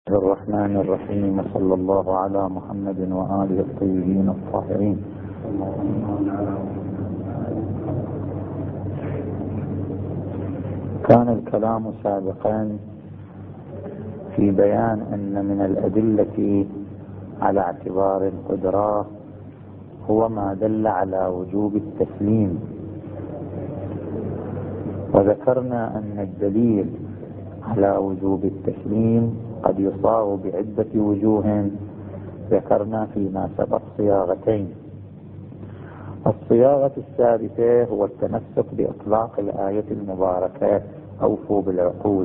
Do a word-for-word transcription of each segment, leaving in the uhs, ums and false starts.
الرحمن الرحيم، صلى الله على محمد وآله الطيبين الطاهرين. كان الكلام سابقا في بيان أن من الأدلة على اعتبار القدرة هو ما دل على وجوب التسليم، وذكرنا أن الدليل على وجوب التسليم قد يصاغ بعدة وجوه، ذكرنا فيما سبق صياغتين. الصياغة الثالثة هو التمسك بإطلاق الآية المباركة أوفوا بالعقود،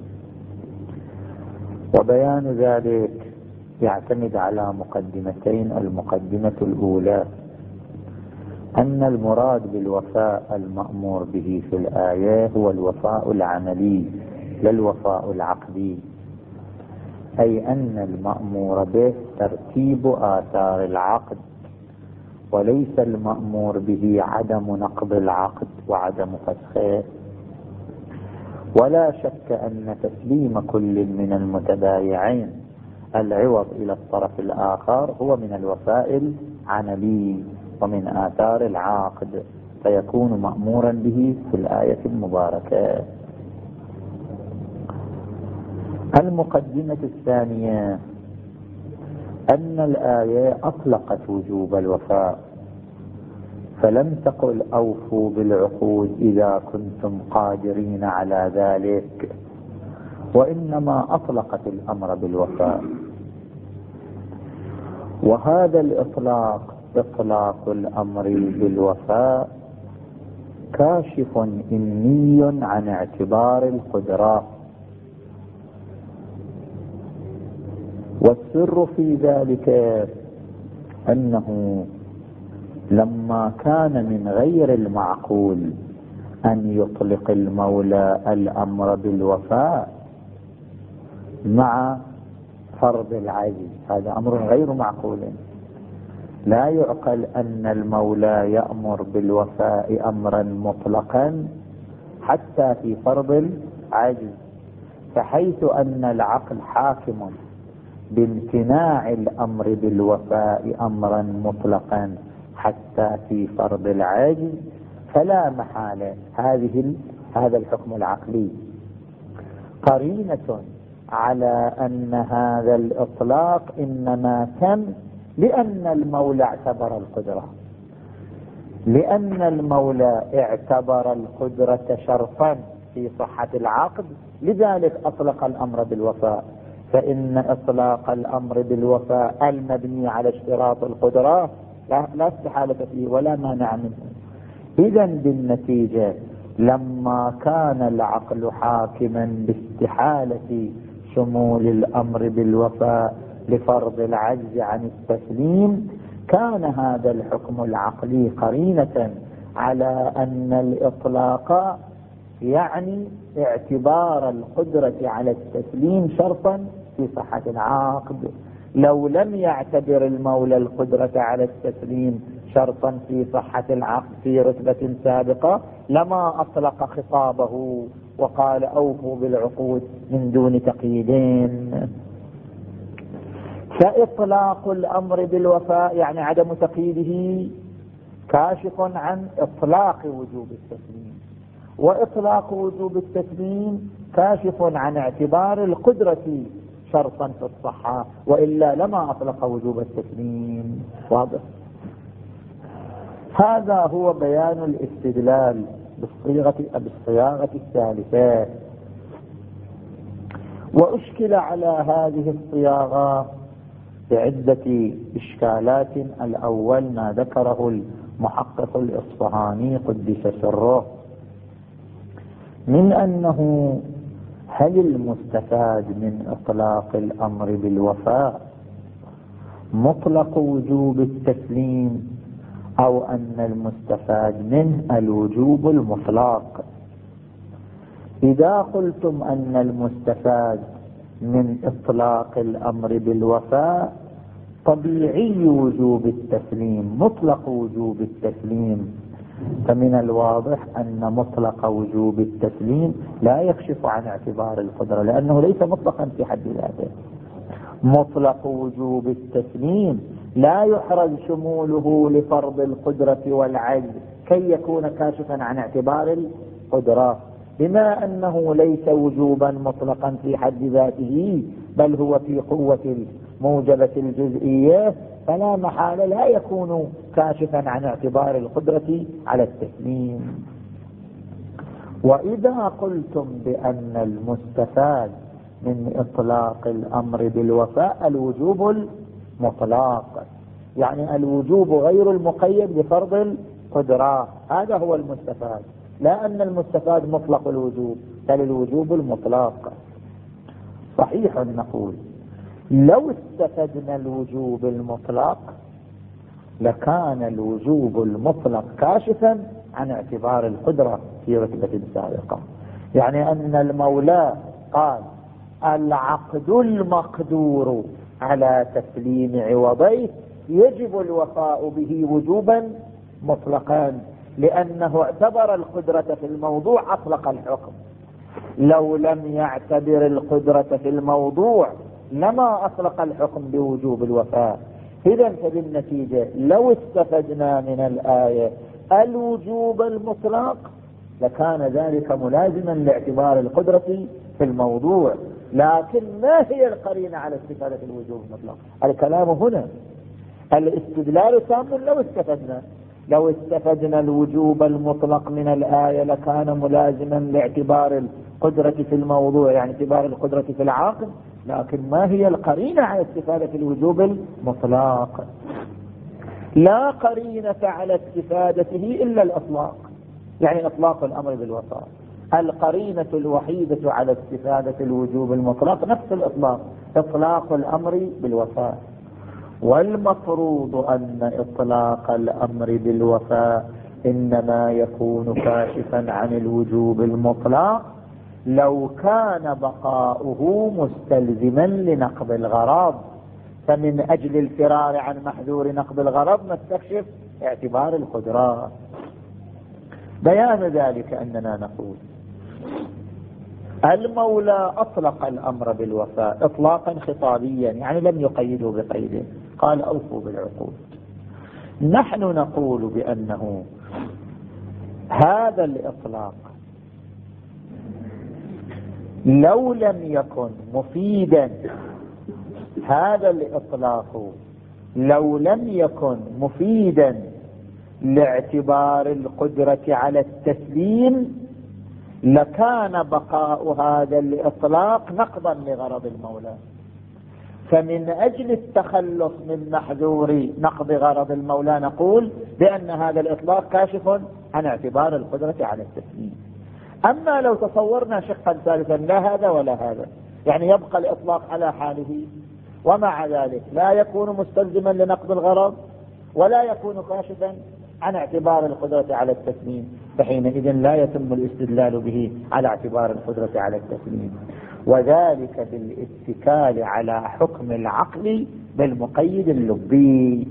وبيان ذلك يعتمد على مقدمتين. المقدمة الأولى أن المراد بالوفاء المأمور به في الآية هو الوفاء العملي لا الوفاء العقدي، أي أن المأمور به ترتيب آثار العقد، وليس المأمور به عدم نقض العقد وعدم فسخه. ولا شك أن تسليم كل من المتبايعين العوض إلى الطرف الآخر هو من الوفاء العملي ومن آثار العقد، فيكون مأمورا به في الآية المباركة. المقدمة الثانية أن الآية أطلقت وجوب الوفاء، فلم تقل أوفوا بالعقود إذا كنتم قادرين على ذلك، وإنما أطلقت الأمر بالوفاء. وهذا الإطلاق إطلاق الأمر بالوفاء كاشف إني عن اعتبار القدرة، والسر في ذلك أنه لما كان من غير المعقول أن يطلق المولى الأمر بالوفاء مع فرض العجز، هذا أمر غير معقول. لا يعقل أن المولى يأمر بالوفاء أمرا مطلقا حتى في فرض العجز، فحيث أن العقل حاكم بامتناع الأمر بالوفاء أمرا مطلقا حتى في فرض العجز، فلا محالة هذه هذا الحكم العقلي قرينة على أن هذا الإطلاق إنما تم لأن المولى اعتبر القدرة، لأن المولى اعتبر القدرة شرطا في صحة العقد، لذلك أطلق الأمر بالوفاء. فإن إطلاق الأمر بالوفاء المبني على اشتراط القدرة لا, لا استحالة فيه ولا مانع منه. إذا بالنتيجة لما كان العقل حاكما باستحالة شمول الأمر بالوفاء لفرض العجز عن التسليم، كان هذا الحكم العقلي قرينة على أن الإطلاق يعني اعتبار القدرة على التسليم شرطا في صحة العقد. لو لم يعتبر المولى القدرة على التسليم شرطا في صحة العقد في رتبة سابقة لما أطلق خطابه وقال أوفوا بالعقود من دون تقييدين. فإطلاق الأمر بالوفاء يعني عدم تقييده كاشف عن إطلاق وجوب التسليم، وإطلاق وجوب التسليم كاشف عن اعتبار القدرة شرطا في الصحة، وإلا لما أطلق وجوب التسليم. واضح؟ هذا هو بيان الاستدلال بالصيغة بالصياغة الثالثة. وأشكل على هذه الصياغة بعدة إشكالات. الأول ما ذكره المحقق الإصفهاني قدس سره من أنه هل المستفاد من إطلاق الأمر بالوفاء مطلق وجوب التسليم أو أن المستفاد منه الوجوب المطلق؟ إذا قلتم أن المستفاد من إطلاق الأمر بالوفاء طبيعي وجوب التسليم مطلق وجوب التسليم، فمن الواضح أن مطلق وجوب التسليم لا يكشف عن اعتبار القدرة، لأنه ليس مطلقا في حد ذاته. مطلق وجوب التسليم لا يحرز شموله لفرض القدرة والعجز كي يكون كاشفا عن اعتبار القدرة، بما أنه ليس وجوبا مطلقا في حد ذاته بل هو في قوة موجبة الجزئية، فلا محالة لا يكون كاشفا عن اعتبار القدرة على التسليم. وإذا قلتم بأن المستفاد من إطلاق الأمر بالوفاء الوجوب المطلق، يعني الوجوب غير المقيد بفرض القدرة، هذا هو المستفاد، لا أن المستفاد مطلق الوجوب بل الوجوب المطلق. صحيح نقول لو استفدنا الوجوب المطلق لكان الوجوب المطلق كاشفا عن اعتبار القدرة في رتبة سابقة، يعني أن المولى قال العقد المقدور على تسليم عوضيه يجب الوفاء به وجوبا مطلقا، لأنه اعتبر القدرة في الموضوع أطلق الحكم. لو لم يعتبر القدرة في الموضوع لما أطلق الحكم بوجوب الوفاء. إذن فبالنتيجة لو استفدنا من الآية الوجوب المطلق لكان ذلك ملازما لاعتبار القدرة في الموضوع، لكن ما هي القرينة على استفادة الوجوب المطلق؟ الكلام هنا الاستدلال تام لو استفدنا لو استفدنا الوجوب المطلق من الآية لكان ملازما لاعتبار القدرة في الموضوع، يعني اعتبار القدرة في العاقل، لكن ما هي القرينة على استفادة الوجوب المطلق؟ لا قرينة على استفادته إلا الإطلاق، يعني إطلاق الأمر بالوفاء. القرينة الوحيدة على استفادة الوجوب المطلق نفس الإطلاق، إطلاق الأمر بالوفاء. والمفروض أن إطلاق الأمر بالوفاء إنما يكون كاشفا عن الوجوب المطلق لو كان بقاؤه مستلزما لنقض الغرض، فمن أجل الفرار عن محذور نقض الغرض نستكشف اعتبار القدرة. بيان ذلك أننا نقول المولى أطلق الأمر بالوفاء إطلاقا خطابيا، يعني لم يقيده بقيده، قال أوفوا بالعقود. نحن نقول بأنه هذا الإطلاق لو لم يكن مفيدا هذا الإطلاق لو لم يكن مفيدا لاعتبار القدرة على التسليم لكان بقاء هذا الإطلاق نقضا لغرض المولى. فمن أجل التخلص من محذور نقض غرض المولى نقول بأن هذا الإطلاق كاشف عن اعتبار القدرة على التسليم. أما لو تصورنا شقا ثالثا لا هذا ولا هذا، يعني يبقى الإطلاق على حاله ومع ذلك لا يكون مستلزما لنقض الغرض ولا يكون كاشفا عن اعتبار القدرة على التسليم، فحينئذ لا يتم الاستدلال به على اعتبار القدرة على التسليم، وذلك بالاتكال على حكم العقل بالمقيد اللبي.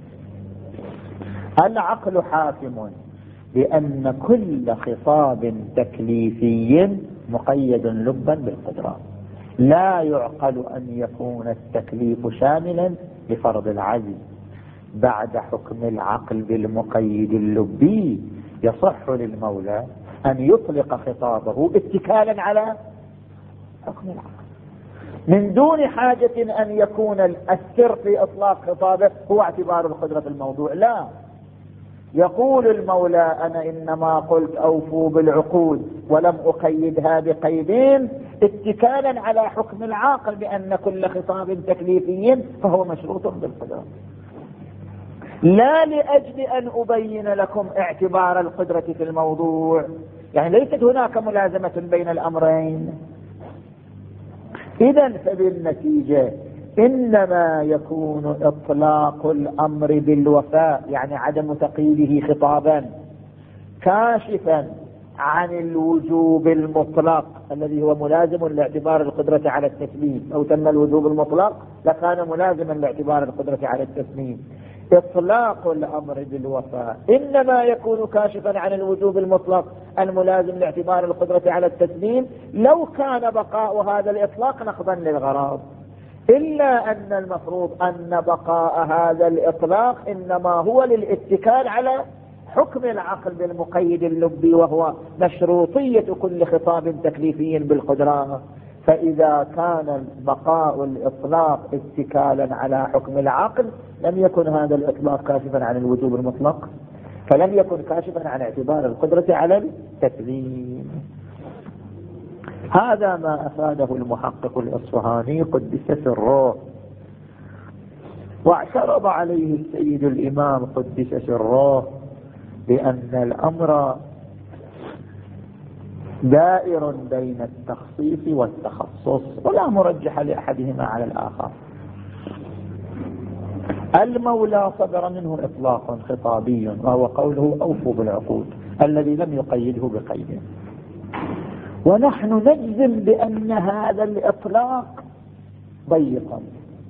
العقل حاكم بأن كل خطاب تكليفي مقيد لبا بالقدرة، لا يعقل أن يكون التكليف شاملا لفرض العجز. بعد حكم العقل بالمقيد اللبي يصح للمولى أن يطلق خطابه اتكالا على حكم العقل من دون حاجة أن يكون السر في إطلاق خطابه هو اعتبار القدرة في الموضوع. لا، يقول المولى أنا إنما قلت أوفوا بالعقود ولم أقيدها بقيدين اتكالا على حكم العاقل بأن كل خطاب تكليفي فهو مشروط بالقدرة، لا لأجل أن أبين لكم اعتبار القدرة في الموضوع، يعني ليست هناك ملازمة بين الأمرين. إذن فبالنتيجة إنما يكون إطلاق الأمر بالوفاء، يعني عدم تقييده خطابا، كاشفا عن الوجوب المطلق الذي هو ملازم لاعتبار القدرة على التسليم. لو تم الوجوب المطلق لكان ملازما لاعتبار القدرة على التسليم. إطلاق الأمر بالوفاء إنما يكون كاشفا عن الوجوب المطلق الملازم لاعتبار القدرة على التسليم لو كان بقاء هذا الإطلاق نقضا للغرض. إلا أن المفروض أن بقاء هذا الإطلاق إنما هو للاتكال على حكم العقل بالمقيد اللبي، وهو مشروطية كل خطاب تكليفي بالقدرة. فإذا كان بقاء الإطلاق اتكالا على حكم العقل لم يكن هذا الإطلاق كاشفا عن الوجوب المطلق، فلم يكن كاشفا عن اعتبار القدرة على التسليم. هذا ما أفاده المحقق الإصفهاني قدس سره، واعترض عليه السيد الإمام قدس سره بأن الأمر دائر بين التخصيص والتخصص ولا مرجح لأحدهما على الآخر. المولى صدر منه إطلاق خطابي وهو قوله أوفوا بالعقود الذي لم يقيده بقيده، ونحن نجزم بأن هذا الإطلاق ضيقا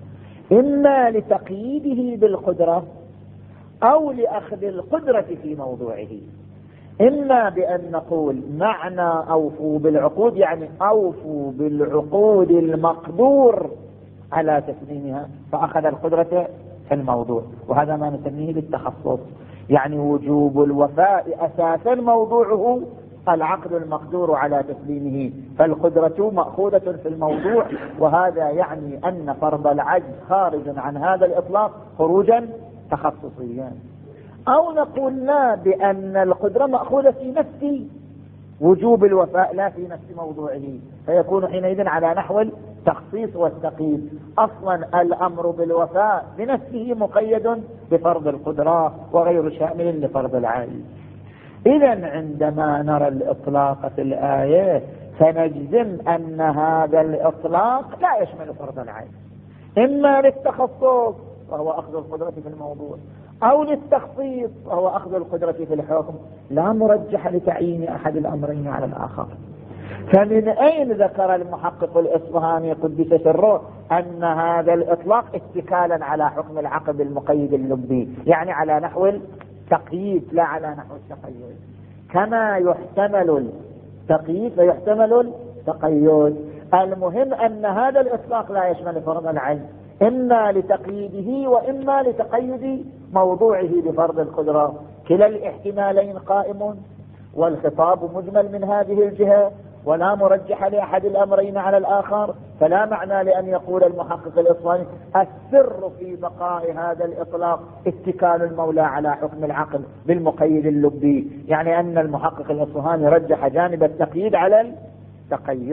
إما لتقييده بالقدرة أو لأخذ القدرة في موضوعه. إما بأن نقول معنى أوفوا بالعقود يعني أوفوا بالعقود المقدور على تسليمها فأخذ القدرة في الموضوع، وهذا ما نسميه بالتخصص، يعني وجوب الوفاء أساسا موضوعه العقد المقدور على تسليمه، فالقدرة مأخوذة في الموضوع، وهذا يعني أن فرض العجز خارج عن هذا الإطلاق خروجا تخصصيا. أو نقول لا، بأن القدرة مأخوذة في نفس وجوب الوفاء لا في نفس موضوعه، فيكون حينئذ على نحو التخصيص والتقييد. أصلا الأمر بالوفاء بنفسه مقيد بفرض القدرة وغير شامل لفرض العجز. إذن عندما نرى الإطلاق في الآية فنجزم أن هذا الإطلاق لا يشمل فرض العجز، إما للتخصص وهو أخذ القدرة في الموضوع أو للتخصيص وهو أخذ القدرة في الحكم، لا مرجح لتعيين أحد الأمرين على الآخر. فمن أين ذكر المحقق الإصفهاني قدس سره أن هذا الإطلاق اتكالا على حكم العقد المقيد اللبي، يعني على نحو التقييد لا على نحو التقيد، كما يحتمل التقييد ويحتمل التقيد. المهم أن هذا الإطلاق لا يشمل فرض العجز، إما لتقييده وإما لتقيد موضوعه بفرض القدرة. كلا الاحتمالين قائم، والخطاب مجمل من هذه الجهة، ولا مرجح لأحد الأمرين على الآخر، فلا معنى لأن يقول المحقق الإصفهاني السر في بقاء هذا الإطلاق اتكال المولى على حكم العقل بالمقيد اللبي، يعني أن المحقق الإصفهاني رجح جانب التقييد على التقيد.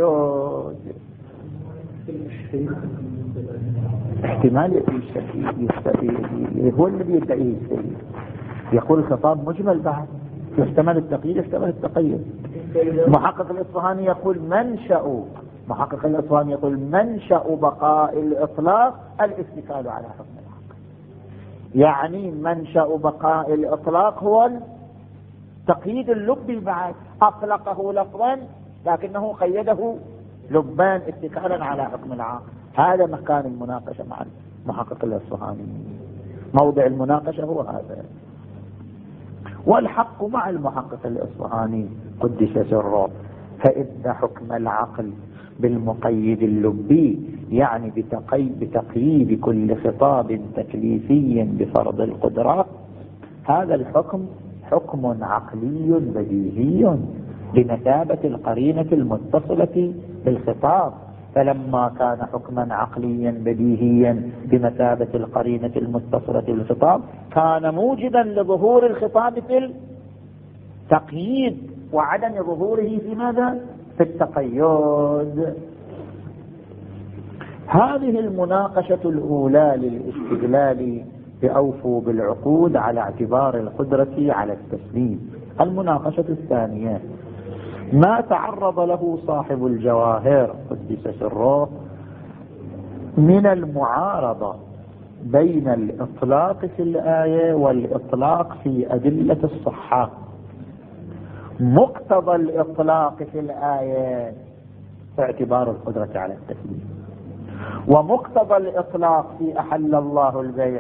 احتمال يستفيد هو الذي يدعيه السيد، يقول الخطاب مجمل بعد يحتمل التقييد يحتمل التقيد. محقق الإصفهاني يقول منشأ محقق الإصفهاني يقول منشأ بقاء الإطلاق الاتكال على حكم العقل، يعني منشأ بقاء الإطلاق هو التقييد اللبي، بعد أطلقه لفظا لكنه قيده لبان اتكالا على حكم العقل. هذا مكان المناقشة مع المحقق الإصفهاني، موضع المناقشة هو هذا. والحق مع المحقق الإصفهاني قدس سره، فإن حكم العقل بالمقيد اللبي يعني بتقييد, بتقييد كل خطاب تكليفي بفرض القدرة، هذا الحكم حكم عقلي بديهي بمثابة القرينة المتصلة بالخطاب. فلما كان حكما عقليا بديهيا بمثابة القرينة المتصلة بالخطاب كان موجبا لظهور الخطاب في التقييد وعدم ظهوره في ماذا؟ في التقيد. هذه المناقشة الأولى للاستدلال بأوفوا بالعقود على اعتبار القدرة على التسليم. المناقشة الثانية ما تعرض له صاحب الجواهر قدس سره من المعارضة بين الإطلاق في الآية والإطلاق في أدلة الصحة. مقتضى الإطلاق في الآية اعتبار القدرة على التسليم، ومقتضى الإطلاق في أحل الله البيع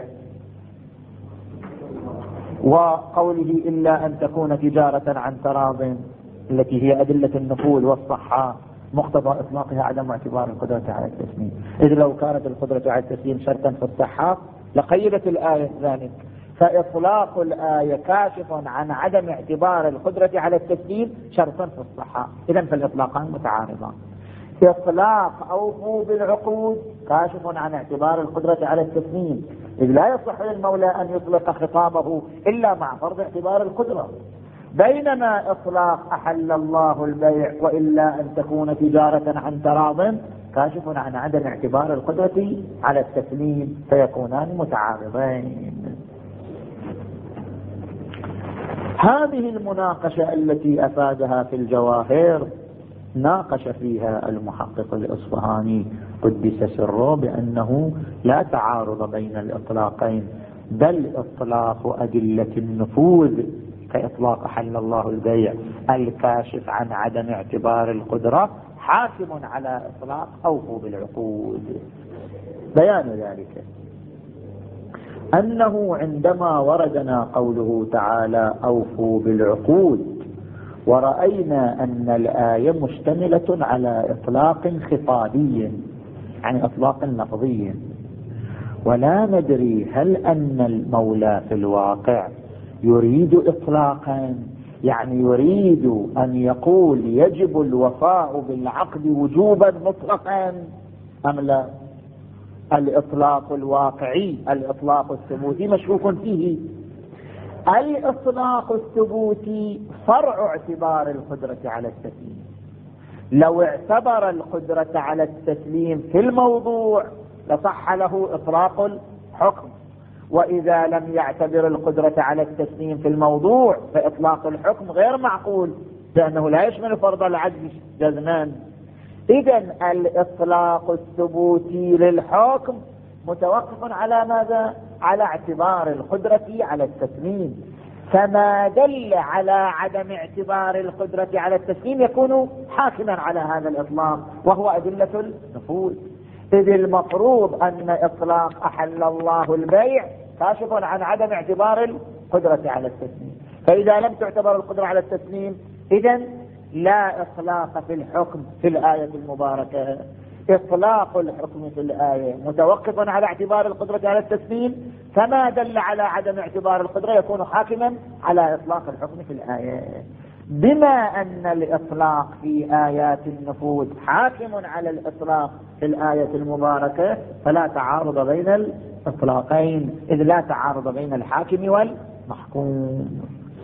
وقوله إلا أن تكون تجارة عن تراض التي هي أدلة النفوذ والصحة مقتضى إطلاقها عدم اعتبار القدرة على التسليم، إذ لو كانت القدرة على التسليم شرطا في الصحة لقيدت الآية ذلك، فإطلاق الآية كاشف عن عدم اعتبار القدرة على التسليم شرطا في الصحة، إذن فالإطلاقان متعارضان. إطلاق أوفوا بالعقود كاشف عن اعتبار القدرة على التسليم، إذ لا يصح للمولى أن يطلق خطابه إلا مع فرض اعتبار القدرة، بينما إطلاق أحل الله البيع وإلا أن تكون تجارة عن تراض كاشف عن عدم اعتبار القدرة على التسليم، فيكونان متعارضين. هذه المناقشة التي أفادها في الجواهر ناقش فيها المحقق الإصفهاني قدس سره بأنه لا تعارض بين الإطلاقين، بل إطلاق أدلة النفوذ كإطلاق أحل الله البيع الكاشف عن عدم اعتبار القدرة حاكم على إطلاق أوفوا بالعقود. بيان ذلك أنه عندما وردنا قوله تعالى أوفوا بالعقود ورأينا أن الآية مشتملة على إطلاق خطابي يعني إطلاق لفظي، ولا ندري هل أن المولى في الواقع يريد إطلاقا يعني يريد أن يقول يجب الوفاء بالعقد وجوبا مطلقا أم لا. الإطلاق الواقعي الإطلاق الثبوتي مشكوك فيه. الإطلاق الثبوتي فرع اعتبار القدرة على التسليم، لو اعتبر القدرة على التسليم في الموضوع لصح له إطلاق الحكم، وإذا لم يعتبر القدرة على التسليم في الموضوع فإطلاق الحكم غير معقول لأنه لا يشمل فرض العدل جزمان. إذن الإطلاق الثبوتي للحكم متوقف على ماذا؟ على اعتبار القدرة على التسليم، فما دل على عدم اعتبار القدرة على التسليم يكون حاكما على هذا الإطلاق وهو أدلة النفوذ، إذ المفروض أن إطلاق أحل الله البيع كاشف عن عدم اعتبار القدرة على التسليم، فإذا لم تعتبر القدرة على التسليم إذن لا إطلاق في الحكم في الآية المباركة. إطلاق الحكم في الآية متوقف على اعتبار القدرة على التسليم، فما دل على عدم اعتبار القدرة يكون حاكما على إطلاق الحكم في الآية. بما أن الإطلاق في آيات النفوذ حاكم على الإطلاق في الآية المباركة فلا تعارض بين الإطلاقين، إذ لا تعارض بين الحاكم والمحكوم.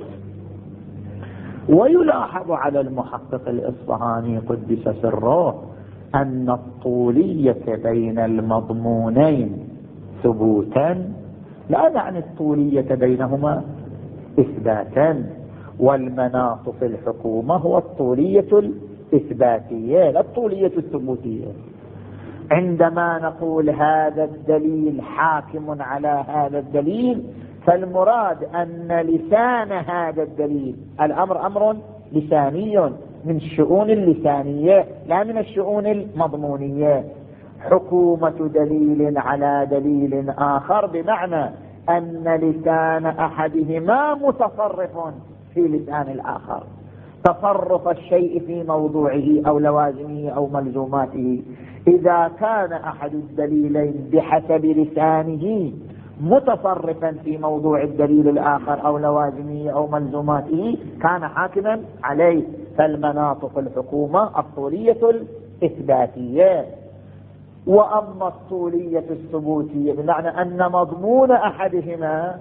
ويلاحظ على المحقق الإصفهاني قدس سره أن الطولية بين المضمونين ثبوتا لا يعني الطولية بينهما إثباتا، والمناط في الحكومة هو الطولية الإثباتية لا الطولية الثبوتية. عندما نقول هذا الدليل حاكم على هذا الدليل فالمراد أن لسان هذا الدليل الأمر أمر لساني من الشؤون اللسانية لا من الشؤون المضمونية. حكومة دليل على دليل آخر بمعنى أن لسان أحدهما متصرف في لسان الآخر، تصرف الشيء في موضوعه أو لوازمه أو ملزوماته. إذا كان أحد الدليلين بحسب لسانه متصرفا في موضوع الدليل الآخر أو لوازمه أو ملزوماته كان حاكما عليه. فالمناط في الحكومة الطولية الإثباتية، وأما الطولية الثبوتية بمعنى أن مضمون أحدهما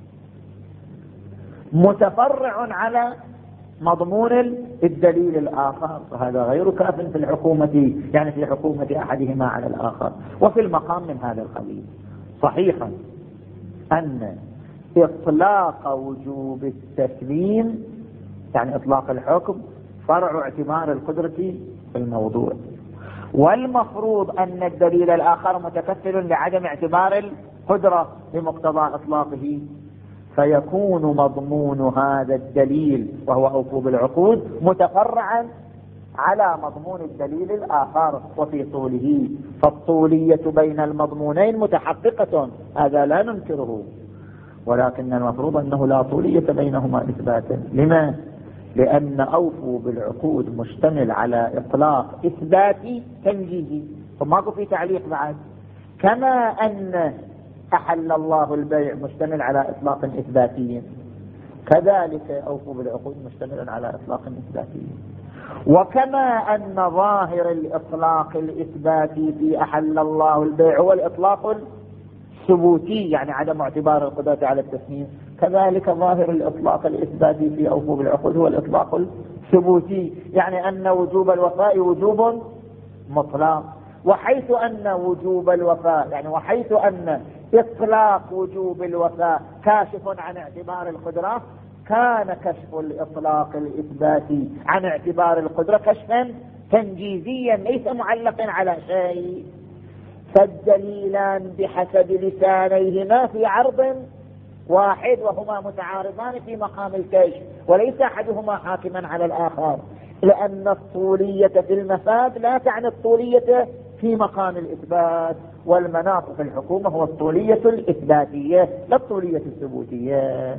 متفرع على مضمون الدليل الآخر، فهذا غير كاف في الحكومة يعني في حكومة أحدهما على الآخر. وفي المقام من هذا القبيل صحيحا أن إطلاق وجوب التسليم يعني إطلاق الحكم فرع اعتبار القدرة في الموضوع، والمفروض أن الدليل الآخر متكفل لعدم اعتبار القدرة بمقتضى إطلاقه، فيكون مضمون هذا الدليل وهو أوفوا بالعقود متفرعا على مضمون الدليل الآخر وفي طوله، فالطولية بين المضمونين متحققة هذا لا ننكره، ولكن المفروض أنه لا طولية بينهما إثباتا. لما؟ لأن أوفوا بالعقود مشتمل على إطلاق إثباتي تنجيزي، فماكو في تعليق بعد. كما أن أحل الله البيع مشتمل على إطلاق إثباتي، كذلك أوفوا بالعقود مشتمل على إطلاق إثباتي. وكما أن ظاهر الإطلاق الإثباتي في أحل الله البيع هو الإطلاق الثبوتي، يعني عدم اعتبار القدرة على التسليم، كذلك ظاهر الإطلاق الإثباتي في أوفوا بالعقود هو الإطلاق الثبوتي، يعني أن وجوب الوفاء وجوب مطلق. وحيث أن وجوب الوفاء يعني وحيث أن إطلاق وجوب الوفاء كاشف عن اعتبار القدرة، كان كشف الإطلاق الإثباتي عن اعتبار القدرة كشفا تنجيزيا ليس معلقا على شيء. فالدليلان بحسب لسانيهما في عرض واحد وهما متعارضان في مقام الكشف، وليس أحدهما حاكما على الآخر، لأن الطولية في المفاد لا تعني الطولية في مقام الإثبات، والمناط في الحكومة هو الطولية الإثباتية لا الطولية الثبوتية.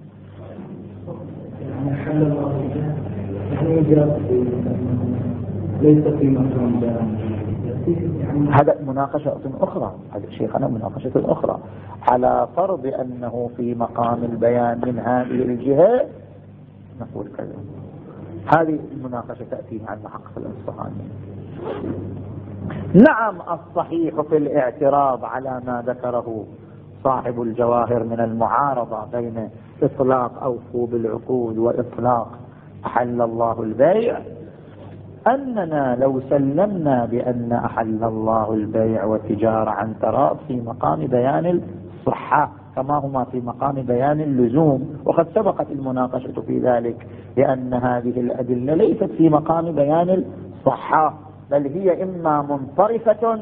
ليس في مقام هذا مناقشة أخرى، هذا شيخنا مناقشة أخرى، على فرض أنه في مقام البيان من هذه الجهة نقول كذا. هذه المناقشة تأتي عن محقق الأصفهاني. نعم الصحيح في الاعتراض على ما ذكره صاحب الجواهر من المعارضة بين إطلاق أوفوا بالعقود وإطلاق أحل الله البيع، أننا لو سلمنا بأن أحل الله البيع والتجارة عن تراض في مقام بيان الصحة كما هما في مقام بيان اللزوم، وقد سبقت المناقشة في ذلك، لأن هذه الأدلة ليست في مقام بيان الصحة، بل هي إما منصرفة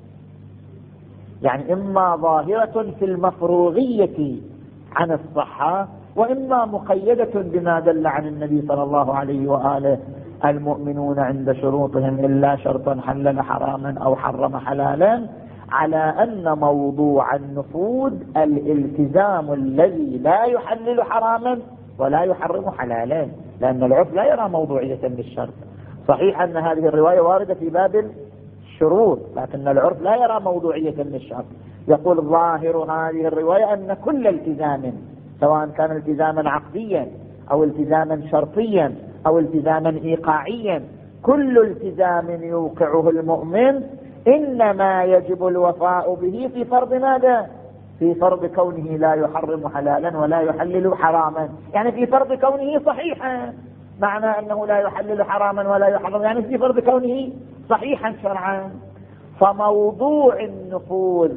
يعني إما ظاهرة في المفروغية عن الصحة، وإما مقيدة بما دل عن النبي صلى الله عليه وآله: المؤمنون عند شروطهم إلا شرطا حلل حراما أو حرم حلالا، على أن موضوع النفوذ الالتزام الذي لا يحلل حراما ولا يحرم حلالا، لأن العرف لا يرى موضوعية للشرط. صحيح أن هذه الرواية واردة في باب الشروط، لكن العرف لا يرى موضوعية للشرط. يقول ظاهر هذه الرواية أن كل التزام، سواء كان التزاما عقديا أو التزاما شرطيا أو التزاما إيقاعيا، كل التزام يوقعه المؤمن إنما يجب الوفاء به في فرض ماذا؟ في فرض كونه لا يحرم حلالا ولا يحلل حراما، يعني في فرض كونه صحيحا. معنى أنه لا يحلل حراما ولا يحرم يعني في فرض كونه صحيحا شرعا. فموضوع النفوذ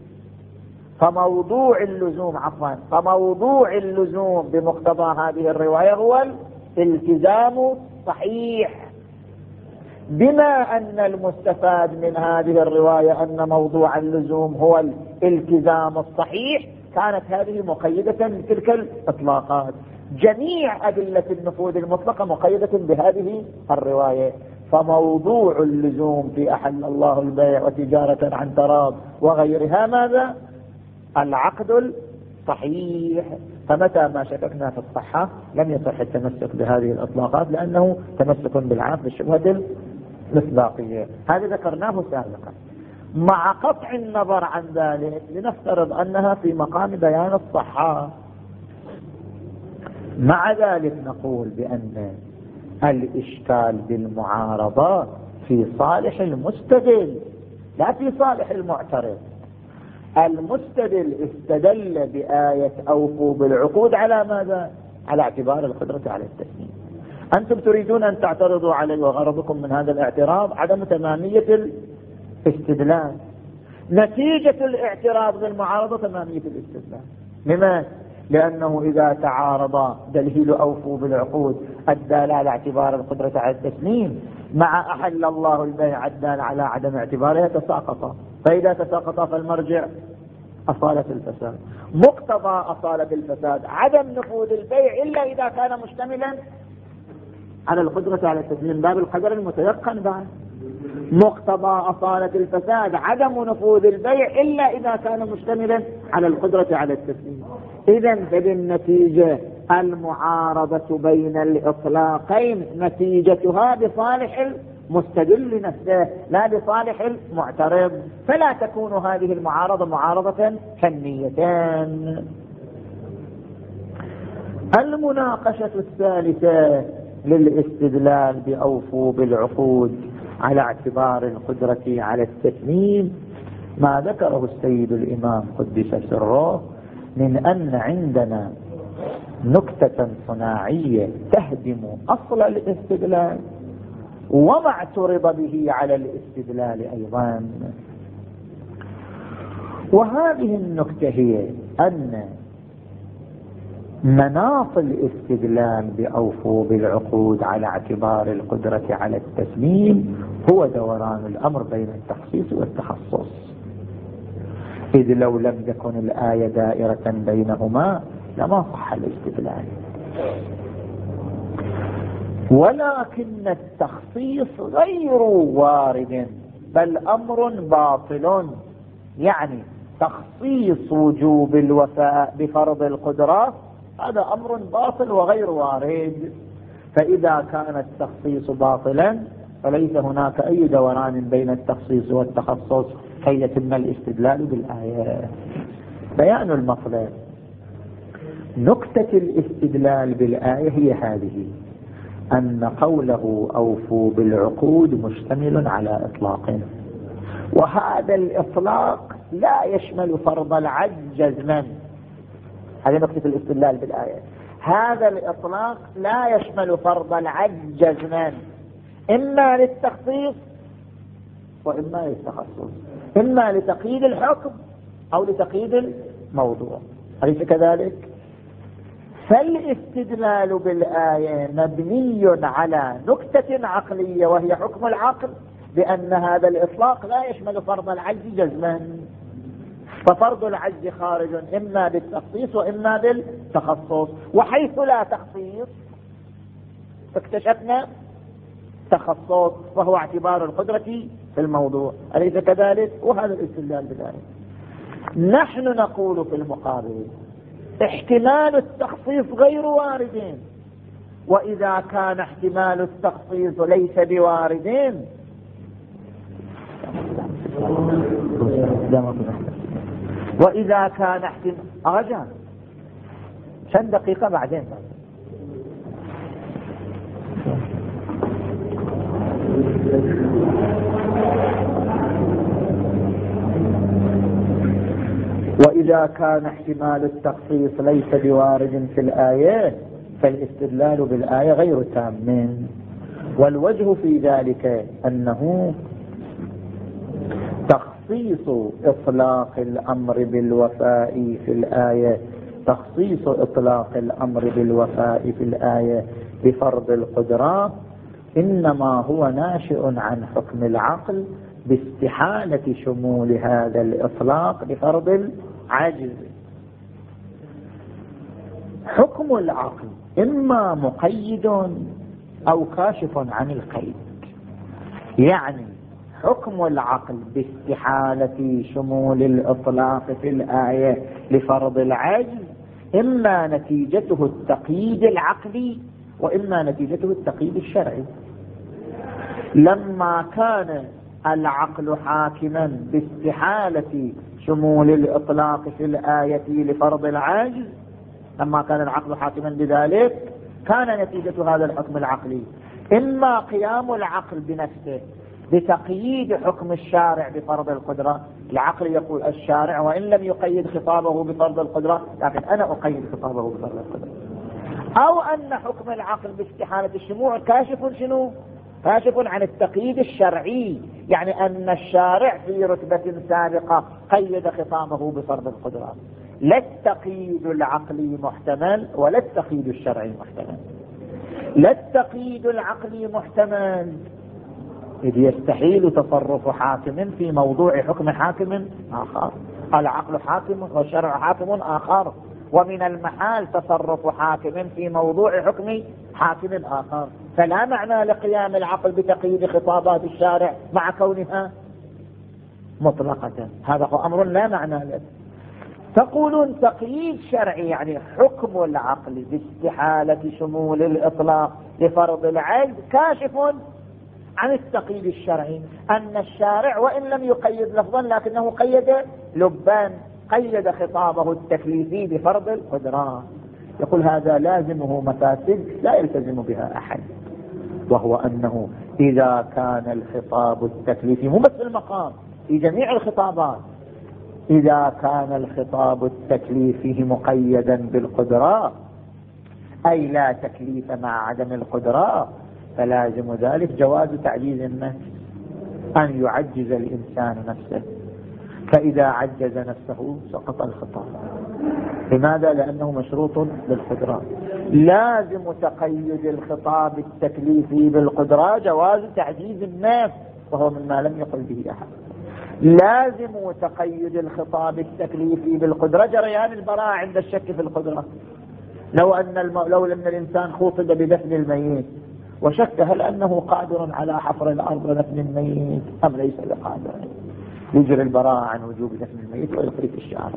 فموضوع اللزوم عفوا فموضوع اللزوم بمقتضى هذه الرواية هو الالتزام صحيح، بما أن المستفاد من هذه الرواية أن موضوع اللزوم هو الالتزام الصحيح، كانت هذه مقيدة بتلك الإطلاقات. جميع أدلة النفوذ المطلقة مقيدة بهذه الرواية. فموضوع اللزوم في أحل الله البيع وتجارة عن تراض وغيرها ماذا؟ العقد الصحيح. فمتى ما شككنا في الصحة لم يصح التمسك بهذه الإطلاقات، لأنه تمسك بالعام بالشبهة المصداقية. هذا ذكرناه سابقا. مع قطع النظر عن ذلك لنفترض أنها في مقام بيان الصحة، مع ذلك نقول بأن الإشكال بالمعارضة في صالح المستدل لا في صالح المعترض. المستدل استدل بآية أوفوا بالعقود على ماذا؟ على اعتبار القدرة على التسليم. أنتم تريدون أن تعترضوا عليه، وغرضكم من هذا الاعتراض عدم تمامية الاستدلال. نتيجة الاعتراض بالمعارضة تمامية الاستدلال. لماذا؟ لأنه إذا تعارض دليل أوفوا بالعقود الدال على اعتبار القدرة على التسليم مع أحل الله البيع الدال على عدم اعتبارها تساقطا، فإذا تساقطا فالمرجع أصالة الفساد. مقتضى أصالة الفساد عدم نفوذ البيع إلا إذا كان مشتملا على القدرة على التسليم، باب القدر المتيقن بعد. مقتضى أصالة الفساد عدم نفوذ البيع إلا إذا كان مشتملا على القدرة على التسليم. إذن فبالنتيجة المعارضة بين الإطلاقين نتيجتها بصالح المستدل نفسه لا بصالح المعترض، فلا تكون هذه المعارضة معارضة فنيتان. المناقشة الثالثة للاستدلال بأوفوا بالعقود على اعتبار القدرة على التتميم ما ذكره السيد الإمام قدس سره من أن عندنا نكتة صناعية تهدم أصل الاستدلال وما اعترض به على الاستدلال أيضا. وهذه النكتة هي أن مناط الاستدلال بأوفوا بالعقود على اعتبار القدرة على التتميم هو دوران الأمر بين التخصيص والتخصص، إذ لو لم تكن الآية دائرة بينهما لما صح الاستدلال. ولكن التخصيص غير وارد بل أمر باطل، يعني تخصيص وجوب الوفاء بفرض القدرة هذا أمر باطل وغير وارد. فإذا كان التخصيص باطلا فليس هناك أي دوران بين التخصيص والتخصص كي يتم الاستدلال بالآية. بيان المطلب. نكتة الاستدلال بالآية هي هذه: أن قوله أوفوا بالعقود مشتمل على إطلاق، وهذا الإطلاق لا يشمل فرض العجز جزما. هذه نكتة الاستدلال بالآية، هذا الإطلاق لا يشمل فرض العجز جزما، إما للتخصيص وإما للتخصص، إما لتقييد الحكم أو لتقييد الموضوع، أليس كذلك؟ فالاستدلال بالآية مبني على نكتة عقلية وهي حكم العقل بأن هذا الإطلاق لا يشمل فرض العجز جزما، ففرض العجز خارج إما بالتخصيص وإما بالتخصص. وحيث لا تخصيص اكتشفنا تخصص وهو اعتبار القدرة في الموضوع، أليس كذلك؟ وهذا الاستدلال بالآية. نحن نقول في المقابل احتمال التخصيص غير وارد، وإذا كان احتمال التخصيص ليس بوارد وإذا كان احتمال أرجع شن دقيقة بعدين. وإذا كان احتمال التخصيص ليس بوارد في الآية فالاستدلال بالآية غير تام. والوجه في ذلك أنه تخصيص إطلاق الأمر بالوفاء في الآية تخصيص إطلاق الأمر بالوفاء في الآية بفرض القدرة إنما هو ناشئ عن حكم العقل باستحالة شمول هذا الإطلاق بفرض العجز. حكم العقل إما مقيد أو كاشف عن القيد، يعني حكم العقل باستحالة شمول الإطلاق في الآية لفرض العجز إما نتيجته التقييد العقلي وإما نتيجته التقييد الشرعي. لما كان العقل حاكما باستحالة شمول الإطلاق في الآية لفرض العجز، لما كان العقل حاكما بذلك كان نتيجة هذا الحكم العقلي إما قيام العقل بنفسه بتقييد حكم الشارع بفرض القدرة. العقل يقول الشارع وإن لم يقيد خطابه بفرض القدرة لكن أنا أقيد خطابه بفرض القدرة، أو أن حكم العقل باستحالة الشموع كاشف شنو؟ كاشف عن التقييد الشرعي، يعني أن الشارع في رتبة سابقة قيد خطابه بفرض القدرة. لا التقييد العقلي محتمل ولا التقييد الشرعي محتمل. لا التقييد العقلي محتمل إذ يستحيل تصرف حاكم في موضوع حكم حاكم آخر، العقل حاكم والشرع حاكم آخر، ومن المحال تصرف حاكم في موضوع حكم حاكم آخر، فلا معنى لقيام العقل بتقييد خطابات الشارع مع كونها مطلقة. هذا هو أمر لا معنى له. تقولون تقييد شرعي يعني حكم العقل باستحالة شمول الإطلاق لفرض العجز كاشف عن التقييد الشرعي، أن الشارع وإن لم يقيد لفظا لكنه قيد لبان، قيد خطابه التكليفي بفرض القدرة. يقول هذا لازمه مفاسد لا يلتزم بها أحد، وهو أنه إذا كان الخطاب التكليفي مو بس المقام في جميع الخطابات، إذا كان الخطاب التكليفي مقيدا بالقدرة أي لا تكليف مع عدم القدرة، فلازم ذلك جواز تعجيز النفس، أن يعجز الإنسان نفسه، فإذا عجز نفسه سقط الخطاب. لماذا؟ لأنه مشروط بالقدرة. لازم تقيد الخطاب التكليفي بالقدرة جواز تعجيز النفس، وهو مما لم يقل به أحد. لازم تقيد الخطاب التكليفي بالقدرة جريان البراءة عند الشك في القدرة. لو أن الم... لو أن الإنسان خوطب بدفن الميت وشك هل أنه قادر على حفر الأرض ودفن الميت أم ليس بقادر، يجري البراءة عن وجوب دفن الميت ويخرج الشعر.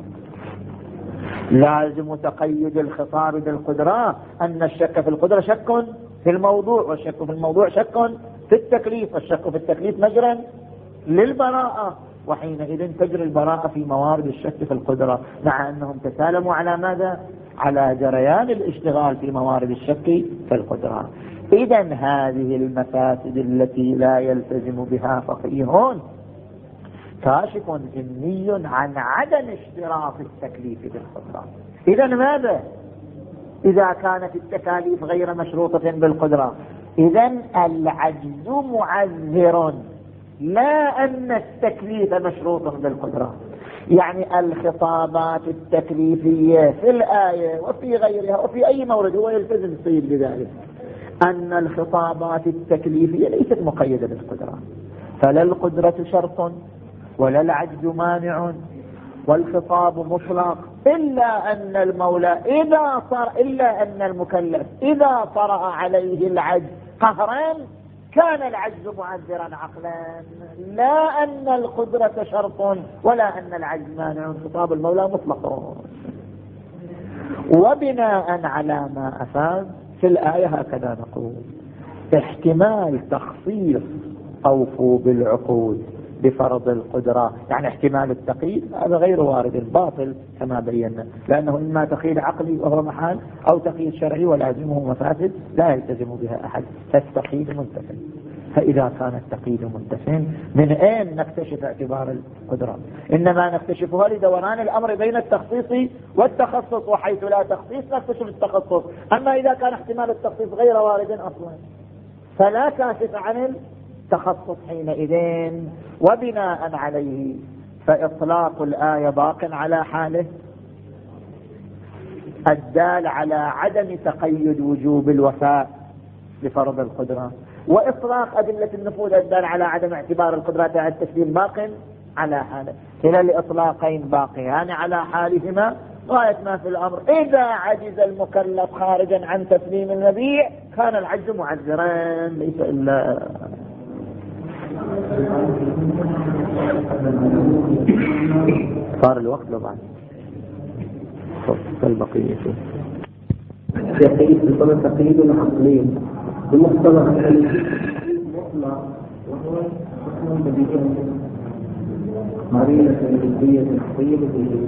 لازم تقيد الخطاب بالقدرة أن الشك في القدرة شك في الموضوع، والشك في الموضوع شك في التكليف، والشك في التكليف مجرى للبراءة، وحينئذ تجري البراءة في موارد الشك في القدرة، مع أنهم تسالموا على ماذا؟ على جريان الاشتغال في موارد الشك في القدرة. إذن هذه المفاسد التي لا يلتزم بها فقيه كاشف ضمني عن عدم اشتراط التكليف بالقدرة. إذن ماذا؟ إذا كانت التكاليف غير مشروطة بالقدرة، إذن العجز معذر، لا أن التكليف مشروط بالقدرة. يعني الخطابات التكليفية في الآية وفي غيرها وفي أي مورد هو يلتزم السيد بذلك، أن الخطابات التكليفية ليست مقيدة بالقدرة، فلا القدرة شرط ولا العجز مانع، والخطاب مطلق، إلا أن المولى إذا صار إلا أن المكلف إذا طرأ عليه العجز قهرا كان العجز معذرا عقلا، لا أن القدرة شرط ولا أن العجز مانع. خطاب المولى مطلق. وبناء على ما أفاد في الآية هكذا نقول: احتمال تخصيص أوفوا بالعقود بفرض القدرة، يعني احتمال التقييد هذا غير وارد باطل كما بينا، لأنه إما تقييد عقلي وهو محال أو تقييد شرعي ولازمه مفاسد لا يلتزم بها أحد، فالتقييد منتفي. فإذا كان التقييد منتفي من أين نكتشف اعتبار القدرة؟ إنما نكتشفها لدوران الأمر بين التخصيص والتخصص، وحيث لا تخصيص نكتشف التخصص. أما إذا كان احتمال التخصيص غير وارد أصلا فلا كاشف عن التخصص حينئذ. وبناء عليه فإطلاق الآية باق على حاله الدال على عدم تقيد وجوب الوفاء بفرض القدرة، وإطلاق أدلة النفوذ الدال على عدم اعتبار القدرة على التسليم باق على حاله. كلا الإطلاقين باقيان على حالهما غاية ما في الأمر. إذا عجز المكلف خارجا عن تسليم المبيع كان العجز معذرا، ليس إلا صار الوقت لو بعد البقية تقييد بطلب تقييد عقلي بمقتضى مطلق، وهو حكم بديهي مرينة الجدية الحقيقية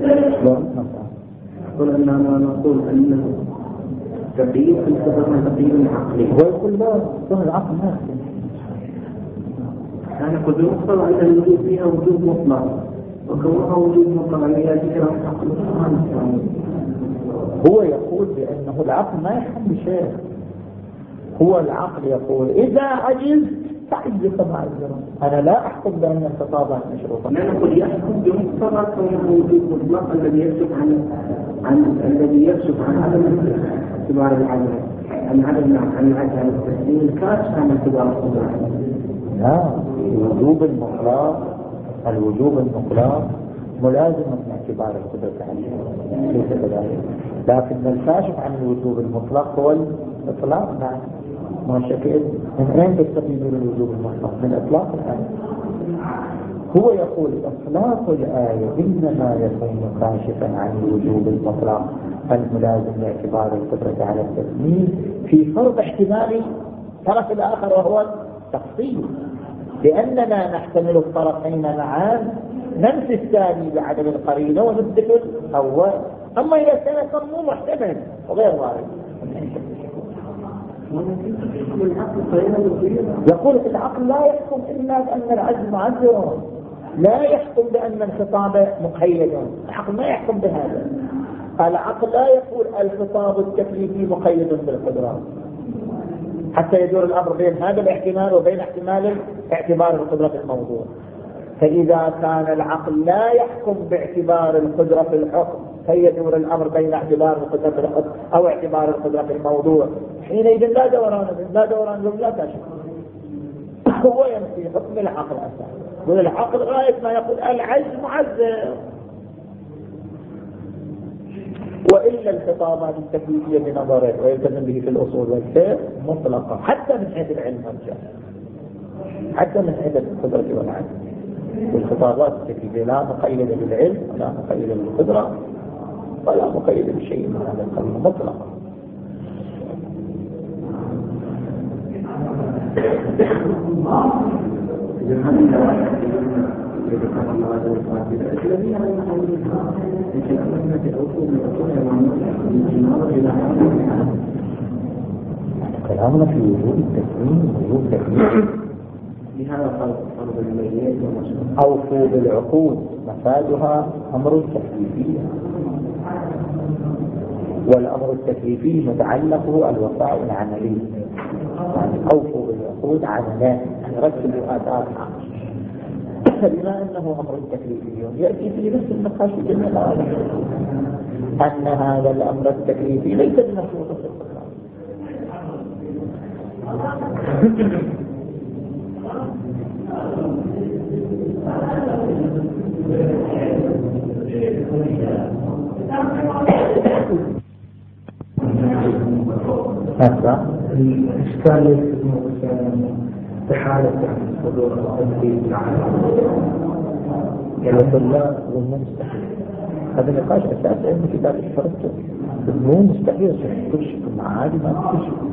يقول أننا نقول أنه تقييد بطلب تقييد عقلي، ويقول لا ظهر العقل ما يعني قد يقصد أن الوجود فيها وجود مطلق، وكونها وجود مطلق هي ذكر العقل. هو يقول بأنه العقل ما يحمل شيء، هو العقل يقول إذا عجز تعجز معذرا. أنا لا أحكم بأن الخطابات مشروطة، لا نقول يحكم بمقتضى كونه وجود مطلق الذي يكشف عن عن الذي يكشف عن عدم اعتبار العدل، عن عدم عن عدم التسليم الكاشف عن اعتبار القدرة. لا، الوجوب المطلق الوجوب المطلق ملازم من اعتبار القدرة عليه، ليس كذلك. لكن الكاشف عن الوجوب المطلق هو الإطلاق. نعم، ما شكل من أين تستفيد من الوجوب المطلق؟ من إطلاق الآية. هو يقول إطلاق الآية إنما يكون كاشفا عن الوجوب المطلق الملازم لاعتبار القدرة على التسمية في فرض احتمال الطرف الآخر وهو التفصيل، لأننا نحتمل الطرفين معا ننفي الثاني بعدم القرينة ونثبت الأول. أما إذا كان مو محتمل وغير وارد يقول العقل لا يحكم إلا بأن العجز معذر، لا يحكم بأن الخطاب مقيد. العقل ما يحكم بهذا. العقل لا يقول الخطاب التكليفي مقيد بالقدرة حتى يدور الأمر بين هذا الاحتمال وبين احتمال اعتبار القدرة في الموضوع. فإذا كان العقل لا يحكم باعتبار القدرة في الحكم كي يدور الأمر بين اعتبار القدرة في الحكم أو اعتبار القدرة في الموضوع، حينئذ لا دوران لا دوران لا كاشف. هو ينفي حكم العقل أساسا، يقول العقل غاية ما يقول العجز معذر. وإلا الخطابات التكليفية بنظره ويلتزم به في الأصول والفقه مطلقة حتى من حيث العلم والجهل، حتى من حيث القدرة والعجز. والخطابات التكليفية لا مقيدة بالعلم ولا مقيدة بالقدرة ولا مقيدة بشيء من هذا القبيل مطلقا. كلامنا في وجود التسليم وجود التكليف. لهذا فرض الميت أوفوا بالعقود مفادها أمر تكليفي، والأمر التكليفي متعلقه الوفاء العملي. يعني أوفوا بالعقود عملان، يعني رتبوا آثارها. بما أنه أمر تكليفي يأتي في نفس النقاش جميعا أن هذا الأمر التكليفي ليس بمشروط في القرآن. هذا الإشكال ليس استحالة حضور التنفيذ العام يعني لا مو مستحيل. هذا نقاش أساسي من كتاب الشرط. مو مستحيل كل شيء مع عادي ما كل شيء.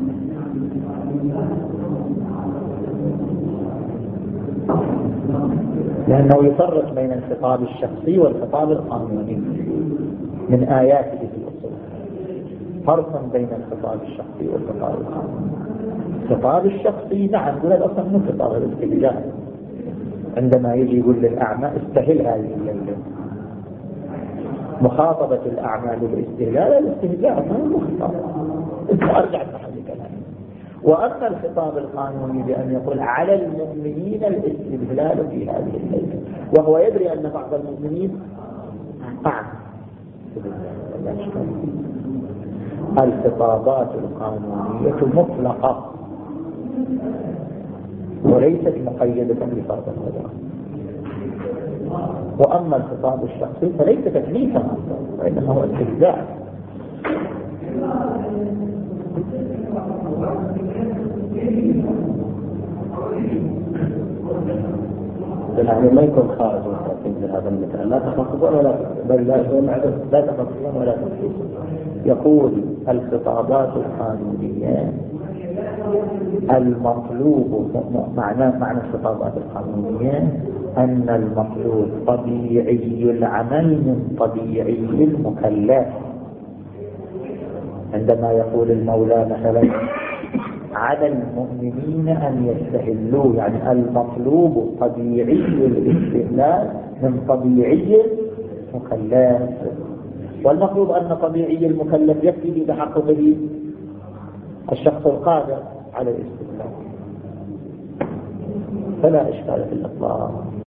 لأنه يفرق بين الخطاب الشخصي والخطاب القانوني من آياته في الأصول. فرقا بين الخطاب الشخصي والخطاب القانوني. الخطاب الشخصي نعم يقول هذا أصلا من خطاب الاستهلاك. عندما يجي يقول للأعمى استهل هذه الليلة، مخاطبة الأعمى بالاستهلال الاستهلاك ما هو خطاب. انت أرجع لحد كلامي. وأما الخطاب القانوني بأن يقول على المؤمنين الاستهلال في هذه الليلة، وهو يدري أن بعض المؤمنين أعمى. الخطابات القانونية مطلقة وليست مقيدة بفرض القدرة. وأما الخطاب الشخصي فليس تكليفا وإنما هو استهزاء. يعني ما يكون خارج من هذا المثال، لا تخاطبون ولا بل لا لا تخاطبون ولا تخاطبون. يقول الخطابات القانونية المطلوب معنى معنى الخطابات القانونية أن المطلوب طبيعي العمل من طبيعي المكلف. عندما يقول المولى مثلا على المؤمنين أن يستهلوا، يعني المطلوب طبيعي الاستهلال من طبيعي المكلف، والمطلوب أن طبيعي المكلف يكفي بتحققه الشخص القادر على الاستهلال. فلا إشكال في الإطلاق.